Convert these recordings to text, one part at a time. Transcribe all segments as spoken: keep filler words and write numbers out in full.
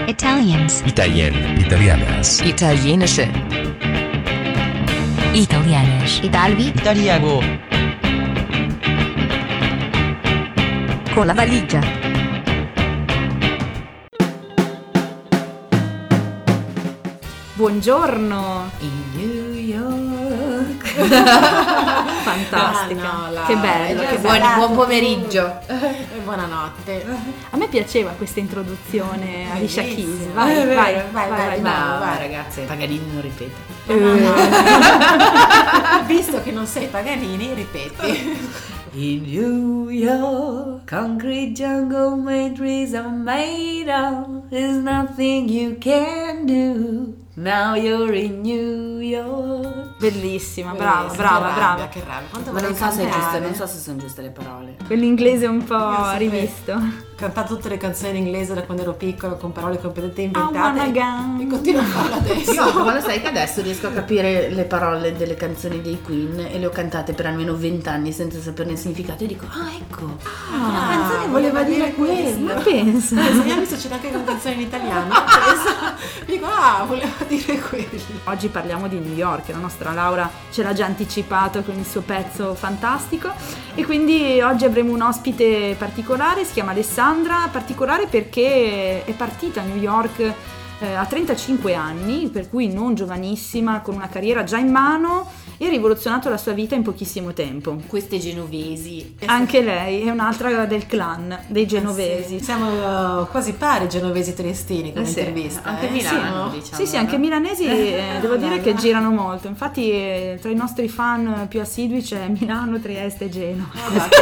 Italians. Italien. Italianas. Italienische. Italianisch. Italvi. Italiano. Con la valigia. Buongiorno. In New York. Fantastica. Ah, no, la- Che bello, che Buon, bello. buon pomeriggio. E buonanotte. A me piaceva questa introduzione a Alicia Keys. Bellissimo. Vai, È vai, vero, vai, vai, vai, vai, vai. No, vai. ragazzi, Paganini non ripete. Visto che non sei Paganini, ripeti. In New York, concrete jungle matrix are made of. There's nothing you can do. Now you're in New York. Bellissima, brava, Bellissimo, brava, che brava. rabbia, Che rabbia. Quanto Ma non vorrei so se è cantare. giusto, non so se sono giuste le parole. Quell'inglese un Io po' sapevo. rivisto. Ho cantato tutte le canzoni in inglese da quando ero piccola con parole completamente I wanna inventate go. e continuo a farlo adesso. Io, ma lo sai che adesso riesco a capire le parole delle canzoni dei Queen e le ho cantate per almeno vent'anni senza saperne il significato e dico, ah ecco, Ah, la canzone voleva dire quello. Ma pensa. Mi succede anche con canzoni in italiano. Adesso dico, ah, voleva dire quello. Oggi parliamo di New York, la nostra Laura ce l'ha già anticipato con il suo pezzo fantastico e quindi oggi avremo un ospite particolare, si chiama Alessandra, particolare perché è partita a New York eh, a trentacinque anni, per cui non giovanissima, con una carriera già in mano e ha rivoluzionato la sua vita in pochissimo tempo. Queste genovesi. Anche lei è un'altra del clan dei genovesi. Sì, siamo uh, quasi pari genovesi triestini come Eh sì, intervista. anche eh? Milano, Sì, diciamo. Sì, sì, anche i milanesi eh, devo dire bella. che girano molto. Infatti eh, tra i nostri fan più assidui c'è Milano, Trieste e Genova. no? Che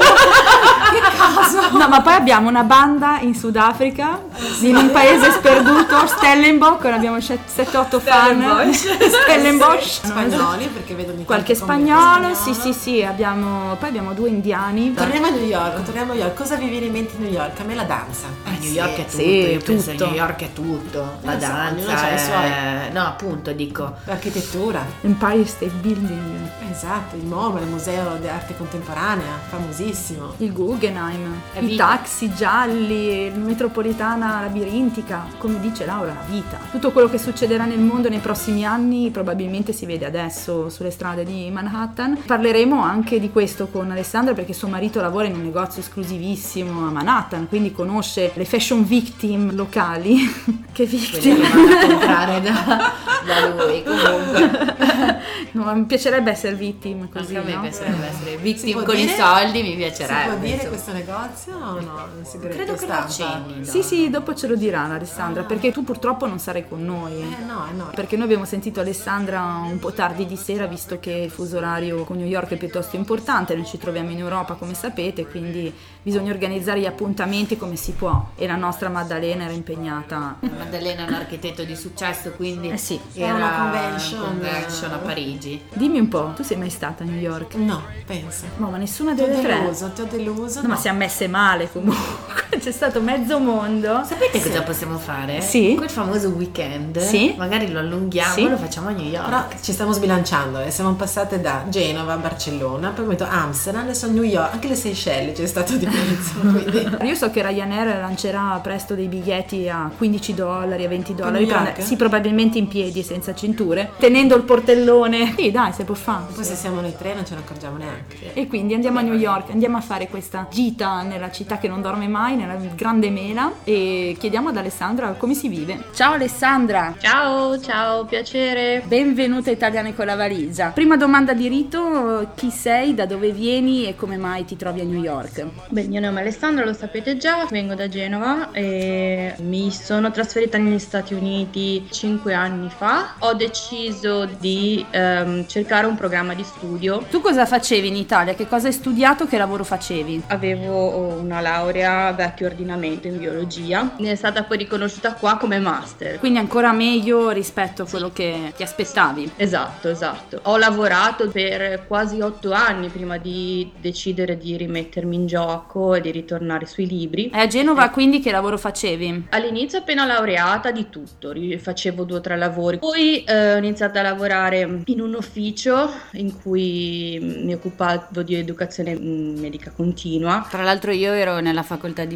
strano. Che caso. No, ma poi abbiamo una banda in Sudafrica, in un paese sperduto, Stellenbosch, abbiamo sette otto fan. Stellenbosch. Spagnoli, perché vedo ogni Qualche tanto commenti spagnolo, spagnolo. sì, sì, sì, abbiamo, poi abbiamo due indiani. Torniamo a New York, torniamo a New York. Cosa vi viene in mente New York? A me la danza. A New York è tutto, sì, io penso tutto. a New York è tutto, la Lo so, ognuno danza, c'ha i suoi. è- no appunto dico, L'architettura. Empire State Building, Esatto, il MoMA, il Museo di Arte Contemporanea, famosissimo. il Guggenheim, È i vita. taxi gialli, il metropolitana labirintica, come dice Laura, la vita. Tutto quello che succederà nel mondo nei prossimi anni probabilmente si vede adesso sulle strade di Manhattan. Parleremo anche di questo con Alessandra perché suo marito lavora in un negozio esclusivissimo a Manhattan, quindi conosce le fashion victim locali. Che quelle victim? che vanno a comprare da, da lui, comunque. No, mi piacerebbe essere victim così, Anche a me no? piacerebbe essere Si victim può con i dire? soldi, mi Si piacerebbe. può dire insomma. questo negozio o no? Un segreto Credo che lo stampa? accenni. Sì, sì, dopo ce lo dirà Alessandra, perché tu purtroppo non sarai con noi. Eh no, eh no. Perché noi abbiamo sentito Alessandra un po' tardi di sera, visto che il fuso orario con New York è piuttosto importante, noi ci troviamo in Europa come sapete, quindi bisogna organizzare gli appuntamenti come si può e la nostra Maddalena era impegnata. Maddalena è un architetto di successo, quindi Eh sì. era Era una convention. convention a Parigi. Dimmi un po', tu sei mai stata a New York? No, penso. No, ma nessuna Ti ho delle tre. deluso, ti ho deluso. No, ma siamo messe male comunque, c'è stato mezzo mondo. Sapete cosa possiamo fare? Sì. Quel famoso weekend, Sì. magari lo allunghiamo Sì. e lo facciamo a New York. Però ci stiamo sbilanciando e siamo passate da Genova a Barcellona, poi ho detto Amsterdam, adesso New York, anche le Seychelles c'è stato di mezzo, quindi Io so che Ryanair lancerà presto dei biglietti a quindici dollari, a venti dollari, New per York? andare- sì, probabilmente in piedi, senza cinture, tenendo il portellone. Sì, dai, se può fare. poi se siamo noi tre non ce ne accorgiamo neanche. E quindi andiamo a New York, andiamo a fare questa gita nella città che non dorme mai, nella grande mela, e chiediamo ad Alessandra come si vive. Ciao Alessandra! Ciao, ciao, piacere. Benvenuta a Italiane con la valigia. Prima domanda di rito, chi sei, da dove vieni e come mai ti trovi a New York? Beh, il mio nome è Alessandra, lo sapete già, vengo da Genova e mi sono trasferita negli Stati Uniti cinque anni fa. Ho deciso di ehm, cercare un programma di studio. Tu cosa facevi in Italia? Che cosa hai studiato? Che lavoro facevi? Avevo una laurea vecchio ordinamento in biologia, ne è stata poi riconosciuta qua come master. Quindi ancora meglio rispetto a quello che ti aspettavi. Esatto, esatto. Ho lavorato per quasi otto anni prima di decidere di rimettermi in gioco e di ritornare sui libri. E a Genova quindi che lavoro facevi? All'inizio appena laureata di tutto, ri- facevo due o tre lavori, poi eh, ho iniziato a lavorare in un ufficio in cui mi occupavo di educazione mm, medica continua. Tra l'altro io ero nella facoltà di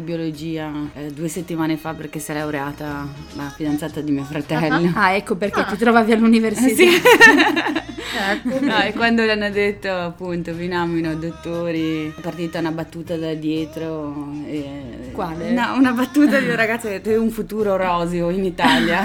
biologia eh, due settimane fa perché si è laureata la fidanzata di mio fratello. Ah, ecco perché Ah. ti trovavi all'università. Sì. Ecco. No, e quando le hanno detto appunto vi nomino dottori, è partita una battuta da dietro. E... Quale? No, una battuta di un ragazzo che ha detto un futuro roseo in Italia.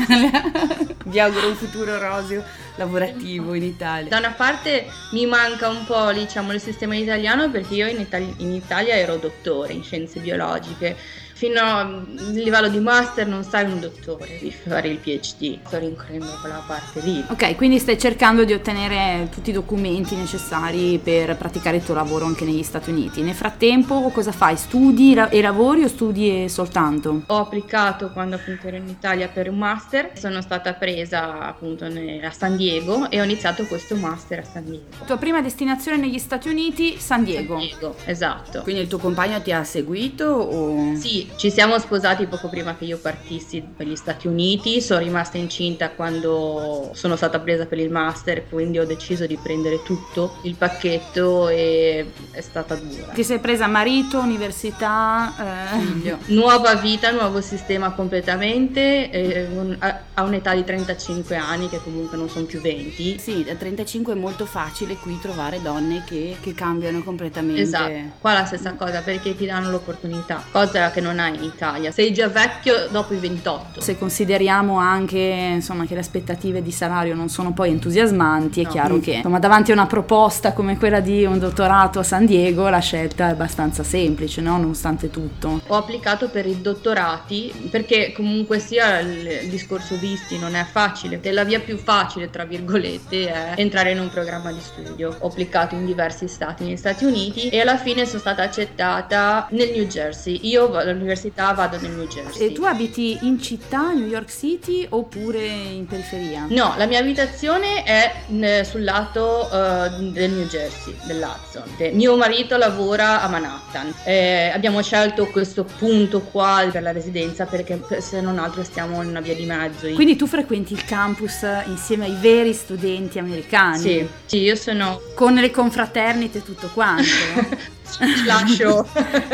Vi auguro un futuro roseo lavorativo in Italia. Da una parte mi manca un po', diciamo, il sistema italiano, perché io in, Itali- in Italia ero dottore in scienze biologiche. Fino al livello di master non sei un dottore, devi fare il PhD. Sto rincorrendo quella parte lì. Ok, quindi stai cercando di ottenere tutti i documenti necessari per praticare il tuo lavoro anche negli Stati Uniti. Nel frattempo cosa fai? Studi ra- e lavori o studi e soltanto? Ho applicato quando appunto ero in Italia per un master, sono stata presa appunto ne- a San Diego e ho iniziato questo master a San Diego. Tua prima destinazione negli Stati Uniti, San Diego. San Diego, esatto. Quindi il tuo compagno ti ha seguito o... Sì, ci siamo sposati poco prima che io partissi per gli Stati Uniti, sono rimasta incinta quando sono stata presa per il master, quindi ho deciso di prendere tutto il pacchetto e è stata dura. Ti sei presa marito, università, eh, Figlio. Nuova vita, nuovo sistema completamente, eh, un- a, a un'età di trentacinque anni che comunque non sono più venti. Sì, da trentacinque è molto facile qui trovare donne che, che cambiano completamente. Esatto, qua la stessa cosa perché ti danno l'opportunità, cosa che non hai in Italia. Sei già vecchio dopo i ventotto. Se consideriamo anche insomma che le aspettative di salario non sono poi entusiasmanti, è No. chiaro che insomma davanti a una proposta come quella di un dottorato a San Diego la scelta è abbastanza semplice, no? Nonostante tutto. Ho applicato per i dottorati perché comunque sia il, il discorso visti non è facile. E la via più facile, tra virgolette, è entrare in un programma di studio. Ho applicato in diversi stati negli Stati Uniti e alla fine sono stata accettata nel New Jersey. Io all'università vado nel New Jersey. E tu abiti in città, New York City, oppure in periferia? No, la mia abitazione è eh, sul lato eh, del New Jersey, dell'Hudson. Mio marito lavora a Manhattan. Eh, abbiamo scelto questo punto qua per la residenza perché se non altro stiamo in una via di mezzo. Quindi tu frequenti il campus insieme ai veri studenti americani? Sì, sì, io sono... Con le confraternite e tutto quanto? lascio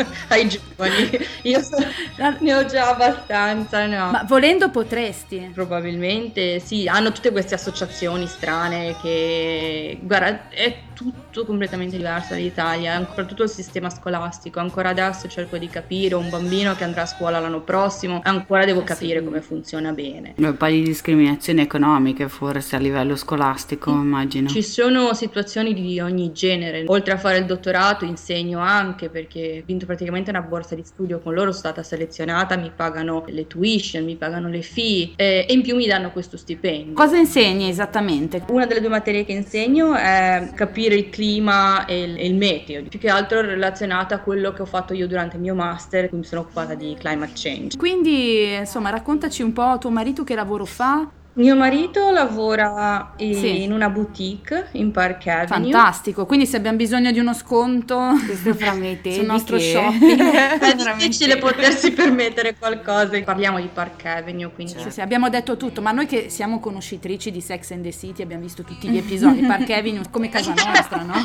ai giovani. Io so- ne ho già abbastanza, no. Ma volendo potresti. Probabilmente sì, hanno tutte queste associazioni strane che, guarda, è tutto completamente diverso dall'Italia, soprattutto il sistema scolastico. Ancora adesso cerco di capire, un bambino che andrà a scuola l'anno prossimo, ancora devo capire sì. come funziona bene. Un po' di discriminazioni economiche forse a livello scolastico, immagino. Ci sono situazioni di ogni genere. Oltre a fare il dottorato insegno anche perché ho vinto praticamente una borsa di studio con loro, sono stata selezionata, mi pagano le tuition, mi pagano le fee eh, e in più mi danno questo stipendio. Cosa insegni esattamente? Una delle due materie che insegno è capire il clima e il, e il meteo, più che altro relazionata a quello che ho fatto io durante il mio master, quindi mi sono occupata di climate change. Quindi, insomma, raccontaci un po' tuo marito che lavoro fa. Mio marito lavora in, Sì. in una boutique in Park Avenue. Fantastico, quindi se abbiamo bisogno di uno sconto Questo fra me e te sul di nostro che? shopping. È difficile potersi permettere qualcosa. Parliamo di Park Avenue, quindi Sì, sì, abbiamo detto tutto, ma noi che siamo conoscitrici di Sex and the City abbiamo visto tutti gli episodi, Park Avenue come casa nostra, no?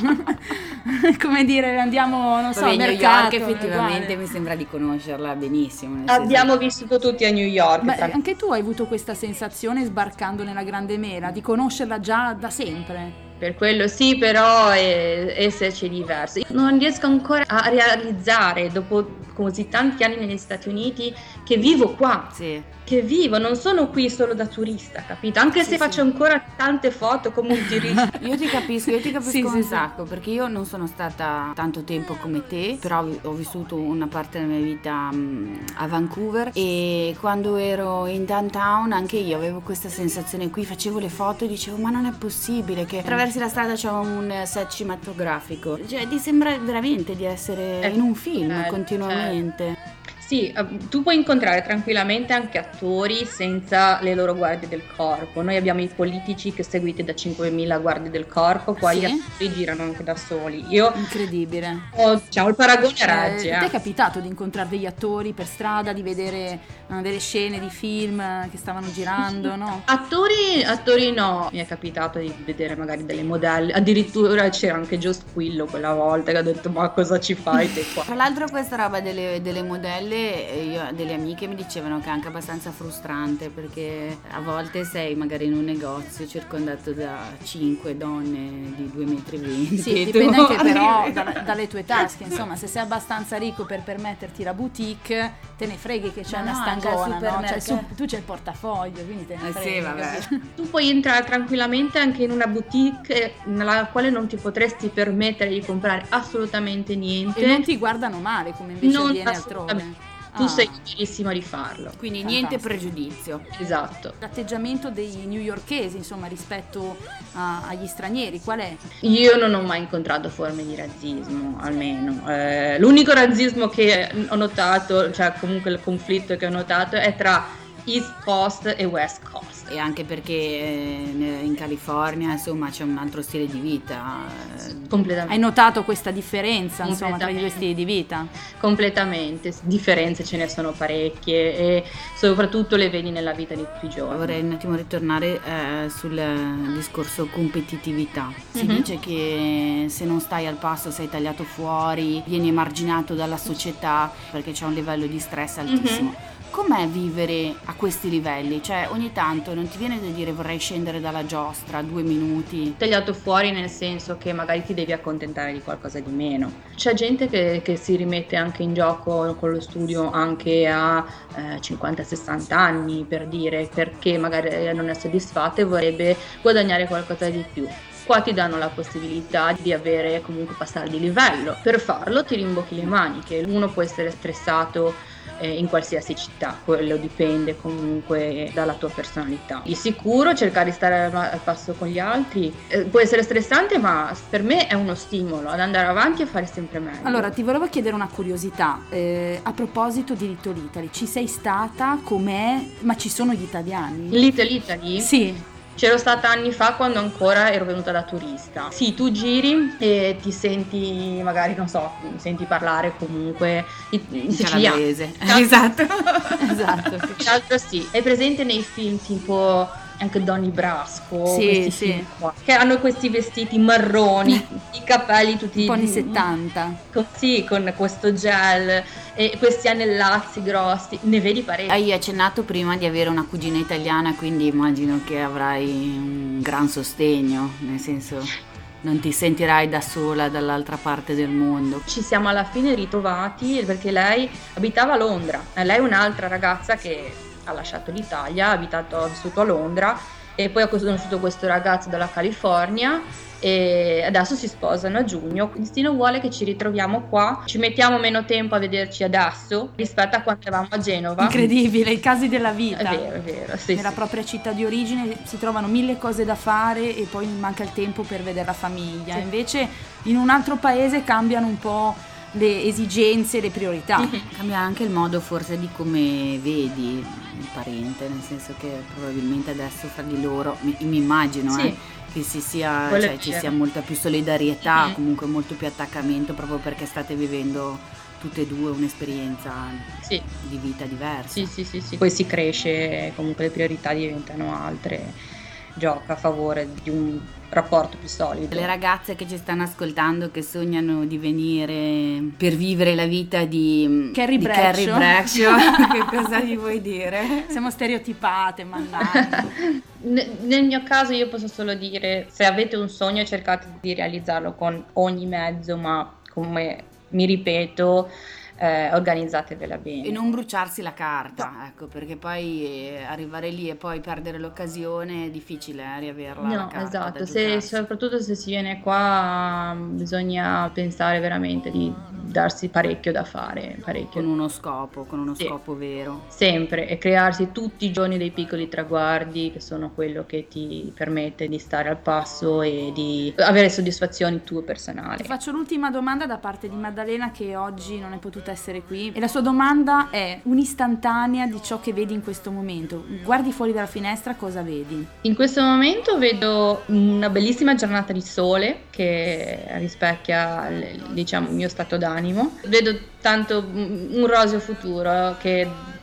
Come dire, andiamo, non so, Vabbè, al New mercato. York effettivamente uguale. mi sembra di conoscerla benissimo. nel senso- abbiamo vissuto tutti a New York. Ma tra- anche tu hai avuto questa sensazione sbarcando nella Grande Mela, di conoscerla già da sempre? Per quello sì, però è, esserci diverso. Non riesco ancora a realizzare, dopo così tanti anni negli Stati Uniti, che vivo qua. Sì. Che vivo, non sono qui solo da turista, capito? Anche Sì, se sì. faccio ancora tante foto come un turista. Io ti capisco, io ti capisco Sì, un sì, sì. sacco, perché io non sono stata tanto tempo come te, però ho vissuto una parte della mia vita mm, a Vancouver e quando ero in downtown anche io avevo questa sensazione qui, facevo le foto e dicevo ma non è possibile che attraversi la strada c'è un set cinematografico, cioè ti sembra veramente di essere Eh, in un film certo, continuamente. Sì, eh, tu puoi incontrare tranquillamente anche attori senza le loro guardie del corpo. Noi abbiamo i politici che seguite da cinquemila guardie del corpo, qua Sì? gli attori girano anche da soli. Io Incredibile. ho, diciamo, il paragone a Eh, raggi. ti eh. è capitato di incontrare degli attori per strada, di vedere eh, delle scene di film eh, che stavano girando, no? Attori, attori no, mi è capitato di vedere magari delle modelle, addirittura c'era anche Joe Squillo quella volta che ha detto ma cosa ci fai te qua? Tra l'altro questa roba delle, delle modelle io delle amiche mi dicevano che è anche abbastanza frustrante, perché a volte sei magari in un negozio circondato da cinque donne di due metri e venti. Sì, dipende anche però da, dalle tue tasche, insomma, se sei abbastanza ricco per permetterti la boutique, te ne freghi che c'è Ma una no, stangona, c'è il no? Cioè, su, supermercato. tu c'è il portafoglio, quindi te ne Eh freghi. sì, vabbè. Tu puoi entrare tranquillamente anche in una boutique nella quale non ti potresti permettere di comprare assolutamente niente. E non ti guardano male come invece Non avviene assolutamente. altrove. Tu Ah. sei liberissima di farlo. Quindi Fantastico. niente pregiudizio. Esatto. L'atteggiamento dei newyorkesi, insomma, rispetto a- agli stranieri, qual è? Io non ho mai incontrato forme di razzismo, almeno. Eh, l'unico razzismo che ho notato, cioè comunque il conflitto che ho notato, è tra East Coast e West Coast. E anche perché eh, in California insomma c'è un altro stile di vita. eh, Completamente. Hai notato questa differenza, insomma, tra i due Completamente. stili di vita? Completamente, differenze ce ne sono parecchie e soprattutto le vedi nella vita di tutti i giorni. Vorrei un attimo ritornare eh, sul discorso competitività. Si Mhm. dice che se non stai al passo sei tagliato fuori, vieni emarginato dalla società perché c'è un livello di stress altissimo. Com'è vivere a questi livelli? Cioè ogni tanto non ti viene da dire vorrei scendere dalla giostra due minuti? Tagliato fuori nel senso che magari ti devi accontentare di qualcosa di meno. C'è gente che, che si rimette anche in gioco con lo studio anche a eh, cinquanta sessanta anni, per dire, perché magari non è soddisfatta e vorrebbe guadagnare qualcosa di più. Qua ti danno la possibilità di avere comunque passare di livello. Per farlo ti rimbocchi le maniche. Uno può essere stressato eh, in qualsiasi città, quello dipende comunque dalla tua personalità. Di sicuro cercare di stare al, al passo con gli altri eh, può essere stressante, ma per me è uno stimolo ad andare avanti e fare sempre meglio. Allora, ti volevo chiedere una curiosità, eh, a proposito di Little Italy, ci sei stata? Com'è? Ma ci sono gli italiani? Little Italy? Sì. C'ero stata anni fa quando ancora ero venuta da turista. Sì, tu giri e ti senti, magari non so, senti parlare comunque in, in siciliano. Calabrese. Esatto. Esatto. Tra l'altro sì, è presente nei film tipo anche Donnie Brasco, Sì, questi sì. film qua, che hanno questi vestiti marroni, i capelli tutti Un po' anni settanta. con, sì, con questo gel e questi anellazzi grossi, ne vedi parecchi. Hai accennato prima di avere una cugina italiana, quindi immagino che avrai un gran sostegno, nel senso non ti sentirai da sola dall'altra parte del mondo. Ci siamo alla fine ritrovati perché lei abitava a Londra, e lei è un'altra ragazza che ha lasciato l'Italia, ha abitato, ha vissuto a Londra e poi ha conosciuto questo ragazzo dalla California e adesso si sposano a giugno. Il destino vuole che ci ritroviamo qua, ci mettiamo meno tempo a vederci adesso rispetto a quando eravamo a Genova. Incredibile, i casi della vita. È vero, è vero, sì, Nella sì. propria città di origine si trovano mille cose da fare e poi manca il tempo per vedere la famiglia. Sì. Invece in un altro paese cambiano un po' le esigenze, le priorità. Cambia anche il modo forse di come vedi il parente, nel senso che probabilmente adesso fra di loro, mi, mi immagino Sì. eh, che si sia, Quello cioè, è ci vero. sia molta più solidarietà, Mhm. comunque molto più attaccamento, proprio perché state vivendo tutte e due un'esperienza Sì. di vita diversa. Sì, sì, sì, sì. Poi si cresce, comunque le priorità diventano altre, gioca a favore di un rapporto più solido. Le ragazze che ci stanno ascoltando che sognano di venire per vivere la vita di Carrie di Bradshaw. Carrie Bradshaw, che cosa gli vuoi dire? Siamo stereotipate, mannaggia. Ne- Nel mio caso io posso solo dire, se avete un sogno cercate di realizzarlo con ogni mezzo, ma come mi ripeto, eh, organizzatevela bene. E non bruciarsi la carta, ecco, perché poi eh, arrivare lì e poi perdere l'occasione è difficile eh, riaverla la No, carta esatto, da se, giocarsi. soprattutto se si viene qua bisogna pensare veramente di darsi parecchio da fare, parecchio. Con uno scopo, con uno Sì. scopo vero. Sempre, e crearsi tutti i giorni dei piccoli traguardi che sono quello che ti permette di stare al passo e di avere soddisfazioni tue personali. Ti faccio l'ultima domanda da parte di Maddalena, che oggi non è potuta essere qui, e la sua domanda è un'istantanea di ciò che vedi in questo momento. Guardi fuori dalla finestra, cosa vedi? In questo momento vedo una bellissima giornata di sole che rispecchia il- diciamo il mio stato d'animo. Vedo tanto un roseo futuro che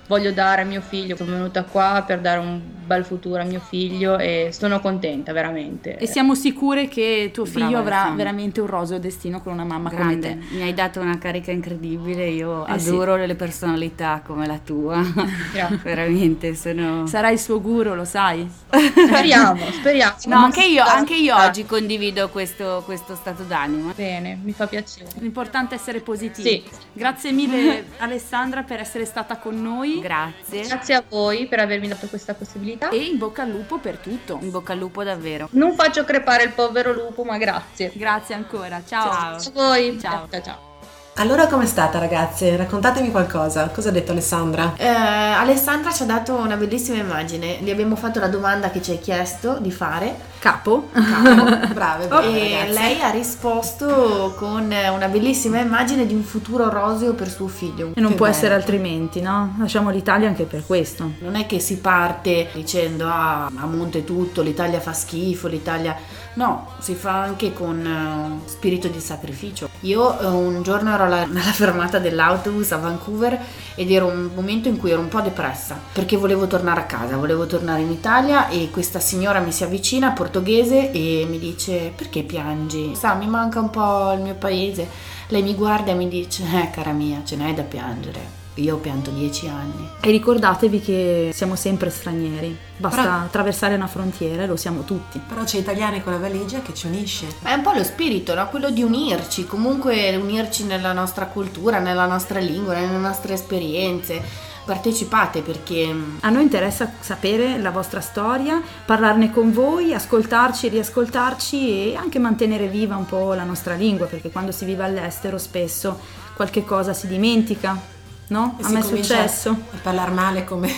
voglio dare a mio figlio. Sono venuta qua per dare un bel futuro a mio figlio e sono contenta veramente. E siamo sicure che tuo figlio Brava, avrà Alessandra. veramente un roseo destino con una mamma Grande, come te. mi hai dato una carica incredibile, io Eh sì. adoro le personalità come la tua. Grazie. Veramente sono... Sarai il suo guru, lo sai? Speriamo, speriamo. No, anche io, anche io oggi condivido questo, questo stato d'animo. Bene, mi fa piacere. L'importante è essere positivi. Sì. Grazie mille Alessandra per essere stata con noi Grazie. Grazie a voi per avermi dato questa possibilità. e in bocca al lupo per tutto. In bocca al lupo davvero. Non faccio crepare il povero lupo, ma grazie. Grazie ancora, ciao. Grazie a voi. Ciao. Ciao, ciao. Allora com'è stata, ragazze? Raccontatemi qualcosa. Cosa ha detto Alessandra? Eh, Alessandra ci ha dato una bellissima immagine. Gli abbiamo fatto la domanda che ci hai chiesto di fare Capo. Brave, brave, e ragazze. lei ha risposto con una bellissima immagine di un futuro roseo per suo figlio. E non Che può bello. essere altrimenti, no? Lasciamo l'Italia anche per questo. Non è che si parte dicendo ah, a monte tutto, l'Italia fa schifo, l'Italia... No, si fa anche con uh, spirito di sacrificio. Io uh, un giorno ero alla, alla fermata dell'autobus a Vancouver ed era un momento in cui ero un po' depressa perché volevo tornare a casa, volevo tornare in Italia e questa signora mi si avvicina, portoghese, e mi dice: perché piangi? Sa, mi manca un po' il mio paese. Lei mi guarda e mi dice: eh cara mia, ce n'hai da piangere. Io ho pianto dieci anni. E ricordatevi che siamo sempre stranieri. Basta Però- attraversare una frontiera e lo siamo tutti. Però c'è Italiani con la valigia che ci unisce. Ma è un po' lo spirito, no? Quello di unirci, comunque unirci nella nostra cultura, nella nostra lingua, nelle nostre esperienze. Partecipate perché A noi interessa sapere la vostra storia, parlarne con voi, ascoltarci, riascoltarci e anche mantenere viva un po' la nostra lingua, perché quando si vive all'estero spesso qualche cosa si dimentica, no? E A si me è comincia successo. a parlare male come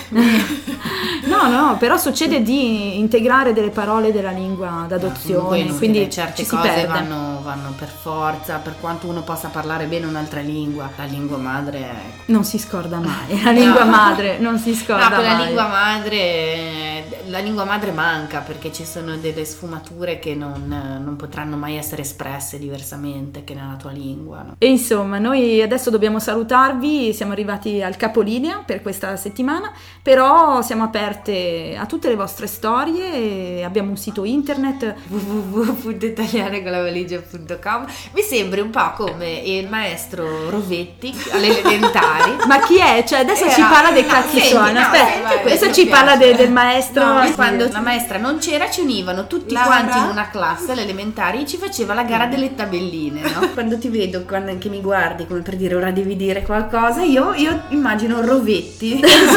No, no, però succede di integrare delle parole della lingua d'adozione, comunque quindi inutile, certe ci si cose perde. vanno, vanno per forza, per quanto uno possa parlare bene un'altra lingua, la lingua madre è... Non si scorda mai, la lingua No. madre non si scorda No, quella mai. lingua madre, la lingua madre manca perché ci sono delle sfumature che non, non potranno mai essere espresse diversamente che nella tua lingua, no? E insomma, noi adesso dobbiamo salutarvi, siamo arrivati al capolinea per questa settimana, però siamo aperte a tutte le vostre storie, e abbiamo un sito internet. w w w punto italiane con la valigia punto com. Mi sembri un po' come il maestro Rovetti alle elementari. Ma chi è? Cioè adesso Era- ci parla dei no, cazzi senti, suoni, no, aspetta, senti, vai, adesso mi ci piace. parla de- del maestro. No, Sì. quando la maestra non c'era ci univano tutti Laura? quanti in una classe alle elementari e ci faceva la gara delle tabelline, no? Quando ti vedo, quando che mi guardi come per dire ora devi dire qualcosa, io, io immagino Rovetti.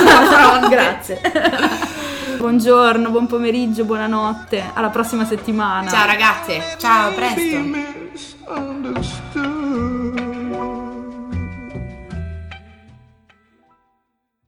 Grazie. Buongiorno, buon pomeriggio, buonanotte, alla prossima settimana. Ciao ragazze. ciao, a presto. Misunderstood.